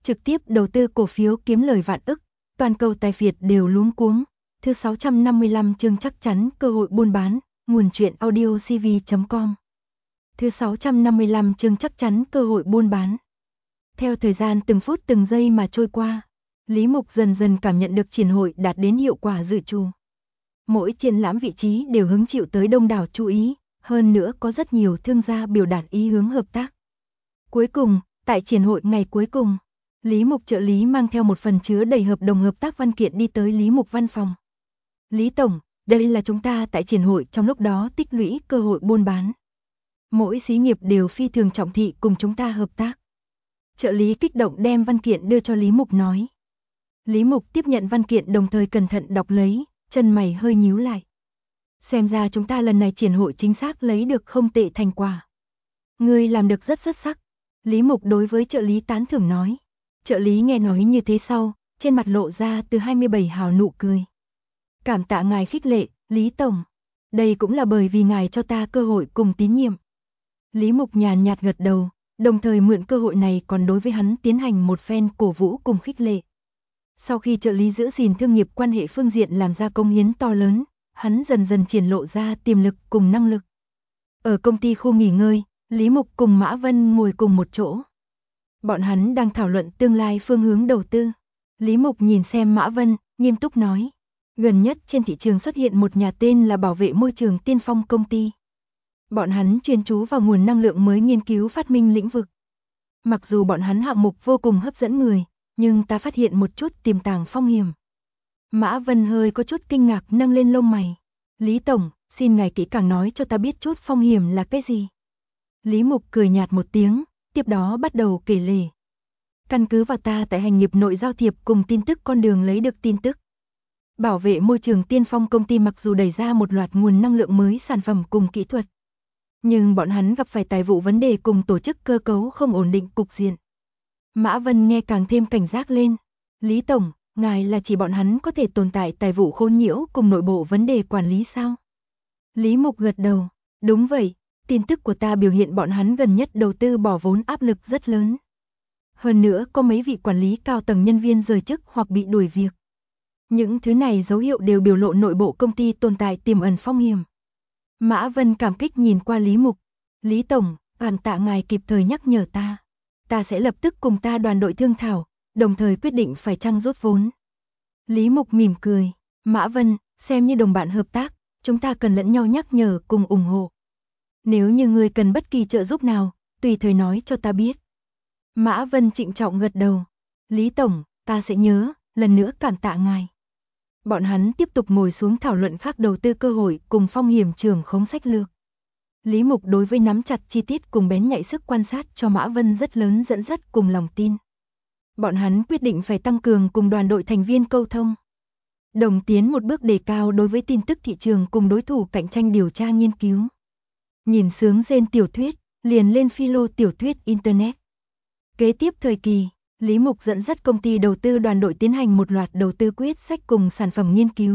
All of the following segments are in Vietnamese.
trực tiếp đầu tư cổ phiếu kiếm lời vạn ức, toàn cầu tài phiệt đều luống cuống. Thứ 655 chương chắc chắn cơ hội buôn bán, nguồn truyện audio cv.com. Thứ 655 chương chắc chắn cơ hội buôn bán. Theo thời gian từng phút từng giây mà trôi qua, Lý Mục dần dần cảm nhận được triển hội đạt đến hiệu quả dự trù. Mỗi triển lãm vị trí đều hứng chịu tới đông đảo chú ý, hơn nữa có rất nhiều thương gia biểu đạt ý hướng hợp tác. Cuối cùng, tại triển hội ngày cuối cùng, Lý Mục trợ lý mang theo một phần chứa đầy hợp đồng hợp tác văn kiện đi tới Lý Mục văn phòng. Lý Tổng, đây là chúng ta tại triển hội trong lúc đó tích lũy cơ hội buôn bán. Mỗi xí nghiệp đều phi thường trọng thị cùng chúng ta hợp tác. Trợ lý kích động đem văn kiện đưa cho Lý Mục nói. Lý Mục tiếp nhận văn kiện đồng thời cẩn thận đọc lấy, chân mày hơi nhíu lại. Xem ra chúng ta lần này triển hội chính xác lấy được không tệ thành quả. Ngươi làm được rất xuất sắc. Lý Mục đối với trợ lý tán thưởng nói. Trợ lý nghe nói như thế sau, trên mặt lộ ra từ 27 hào nụ cười. Cảm tạ ngài khích lệ, Lý Tổng. Đây cũng là bởi vì ngài cho ta cơ hội cùng tín nhiệm. Lý Mục nhàn nhạt gật đầu, đồng thời mượn cơ hội này còn đối với hắn tiến hành một phen cổ vũ cùng khích lệ. Sau khi trợ lý giữ gìn thương nghiệp quan hệ phương diện làm ra công hiến to lớn, hắn dần dần triển lộ ra tiềm lực cùng năng lực. Ở công ty khu nghỉ ngơi, Lý Mục cùng Mã Vân ngồi cùng một chỗ. Bọn hắn đang thảo luận tương lai phương hướng đầu tư. Lý Mục nhìn xem Mã Vân, nghiêm túc nói. Gần nhất trên thị trường xuất hiện một nhà tên là Bảo vệ môi trường Tiên Phong công ty. Bọn hắn chuyên chú vào nguồn năng lượng mới nghiên cứu phát minh lĩnh vực. Mặc dù bọn hắn hạng mục vô cùng hấp dẫn người, nhưng ta phát hiện một chút tiềm tàng phong hiểm. Mã Vân hơi có chút kinh ngạc nâng lên lông mày. Lý Tổng, xin ngài kỹ càng nói cho ta biết chút phong hiểm là cái gì. Lý Mục cười nhạt một tiếng, tiếp đó bắt đầu kể lể. Căn cứ vào ta tại hành nghiệp nội giao thiệp cùng tin tức con đường lấy được tin tức. Bảo vệ môi trường Tiên Phong công ty mặc dù đẩy ra một loạt nguồn năng lượng mới sản phẩm cùng kỹ thuật. Nhưng bọn hắn gặp phải tài vụ vấn đề cùng tổ chức cơ cấu không ổn định cục diện. Mã Vân nghe càng thêm cảnh giác lên. Lý Tổng, ngài là chỉ bọn hắn có thể tồn tại tài vụ khôn nhiễu cùng nội bộ vấn đề quản lý sao? Lý Mục gật đầu. Đúng vậy, tin tức của ta biểu hiện bọn hắn gần nhất đầu tư bỏ vốn áp lực rất lớn. Hơn nữa có mấy vị quản lý cao tầng nhân viên rời chức hoặc bị đuổi việc. Những thứ này dấu hiệu đều biểu lộ nội bộ công ty tồn tại tiềm ẩn phong hiểm. Mã Vân cảm kích nhìn qua Lý Mục. Lý Tổng, cảm tạ ngài kịp thời nhắc nhở ta. Ta sẽ lập tức cùng ta đoàn đội thương thảo, đồng thời quyết định phải chăng rút vốn. Lý Mục mỉm cười. Mã Vân, xem như đồng bạn hợp tác, chúng ta cần lẫn nhau nhắc nhở cùng ủng hộ. Nếu như ngươi cần bất kỳ trợ giúp nào, tùy thời nói cho ta biết. Mã Vân trịnh trọng gật đầu. Lý Tổng, ta sẽ nhớ, lần nữa cảm tạ ngài. Bọn hắn tiếp tục ngồi xuống thảo luận khác đầu tư cơ hội cùng phong hiểm trưởng khống sách lược. Lý Mục đối với nắm chặt chi tiết cùng bén nhạy sức quan sát cho Mã Vân rất lớn dẫn dắt cùng lòng tin. Bọn hắn quyết định phải tăng cường cùng đoàn đội thành viên câu thông. Đồng tiến một bước đề cao đối với tin tức thị trường cùng đối thủ cạnh tranh điều tra nghiên cứu. Nhìn sướng rên tiểu thuyết, liền lên philo tiểu thuyết Internet. Kế tiếp thời kỳ, Lý Mục dẫn dắt công ty đầu tư đoàn đội tiến hành một loạt đầu tư quyết sách cùng sản phẩm nghiên cứu.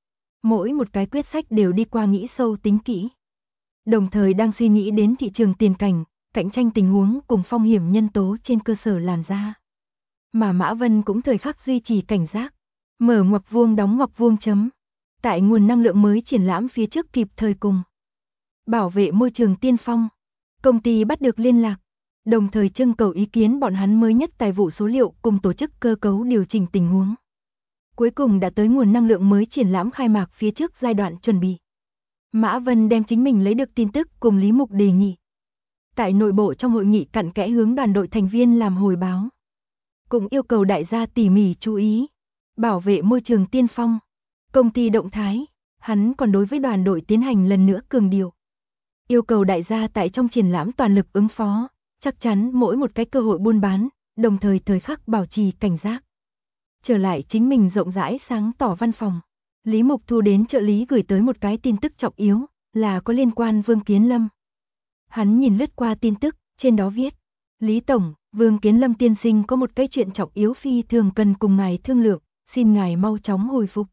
Mỗi một cái quyết sách đều đi qua nghĩ sâu tính kỹ. Đồng thời đang suy nghĩ đến thị trường tiền cảnh, cạnh tranh tình huống cùng phong hiểm nhân tố trên cơ sở làm ra. Mà Mã Vân cũng thời khắc duy trì cảnh giác, mở ngoặc vuông đóng ngoặc vuông chấm. Tại nguồn năng lượng mới triển lãm phía trước kịp thời cùng. Bảo vệ môi trường Tiên Phong, công ty bắt được liên lạc, đồng thời trưng cầu ý kiến bọn hắn mới nhất tài vụ số liệu cùng tổ chức cơ cấu điều chỉnh tình huống. Cuối cùng đã tới nguồn năng lượng mới triển lãm khai mạc phía trước giai đoạn chuẩn bị. Mã Vân đem chính mình lấy được tin tức cùng Lý Mục đề nghị. Tại nội bộ trong hội nghị cặn kẽ hướng đoàn đội thành viên làm hồi báo. Cũng yêu cầu đại gia tỉ mỉ chú ý. Bảo vệ môi trường Tiên Phong, công ty động thái, hắn còn đối với đoàn đội tiến hành lần nữa cường điệu. Yêu cầu đại gia tại trong triển lãm toàn lực ứng phó, chắc chắn mỗi một cái cơ hội buôn bán, đồng thời thời khắc bảo trì cảnh giác. Trở lại chính mình rộng rãi sáng tỏ văn phòng. Lý Mục thu đến trợ lý gửi tới một cái tin tức trọng yếu, là có liên quan Vương Kiến Lâm. Hắn nhìn lướt qua tin tức, trên đó viết. Lý Tổng, Vương Kiến Lâm tiên sinh có một cái chuyện trọng yếu phi thường cần cùng ngài thương lượng, xin ngài mau chóng hồi phục.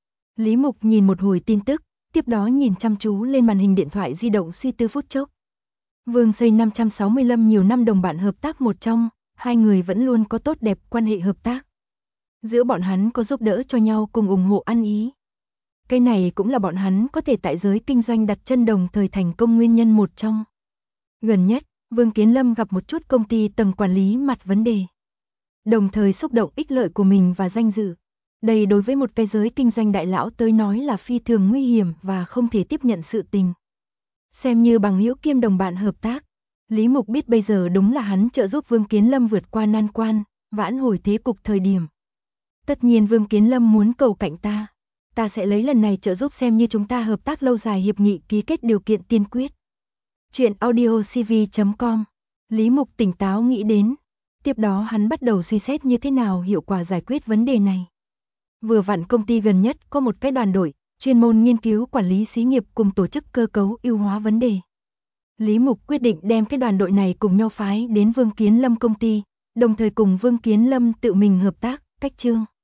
Lý Mục nhìn một hồi tin tức, tiếp đó nhìn chăm chú lên màn hình điện thoại di động suy tư phút chốc. Vương Xây 565 nhiều năm đồng bạn hợp tác một trong, hai người vẫn luôn có tốt đẹp quan hệ hợp tác. Giữa bọn hắn có giúp đỡ cho nhau cùng ủng hộ ăn ý. Cái này cũng là bọn hắn có thể tại giới kinh doanh đặt chân đồng thời thành công nguyên nhân một trong. Gần nhất, Vương Kiến Lâm gặp một chút công ty tầng quản lý mặt vấn đề. Đồng thời xúc động ích lợi của mình và danh dự. Đây đối với một cái giới kinh doanh đại lão tới nói là phi thường nguy hiểm và không thể tiếp nhận sự tình. Xem như bằng hữu kiêm đồng bạn hợp tác, Lý Mục biết bây giờ đúng là hắn trợ giúp Vương Kiến Lâm vượt qua nan quan, vãn hồi thế cục thời điểm. Tất nhiên Vương Kiến Lâm muốn cầu cạnh ta sẽ lấy lần này trợ giúp xem như chúng ta hợp tác lâu dài hiệp nghị ký kết điều kiện tiên quyết. Chuyện audiocv.com. Lý Mục tỉnh táo nghĩ đến. Tiếp đó hắn bắt đầu suy xét như thế nào hiệu quả giải quyết vấn đề này. Vừa vặn công ty gần nhất có một cái đoàn đội, chuyên môn nghiên cứu quản lý xí nghiệp cùng tổ chức cơ cấu ưu hóa vấn đề. Lý Mục quyết định đem cái đoàn đội này cùng nhau phái đến Vương Kiến Lâm công ty, đồng thời cùng Vương Kiến Lâm tự mình hợp tác, cách chương.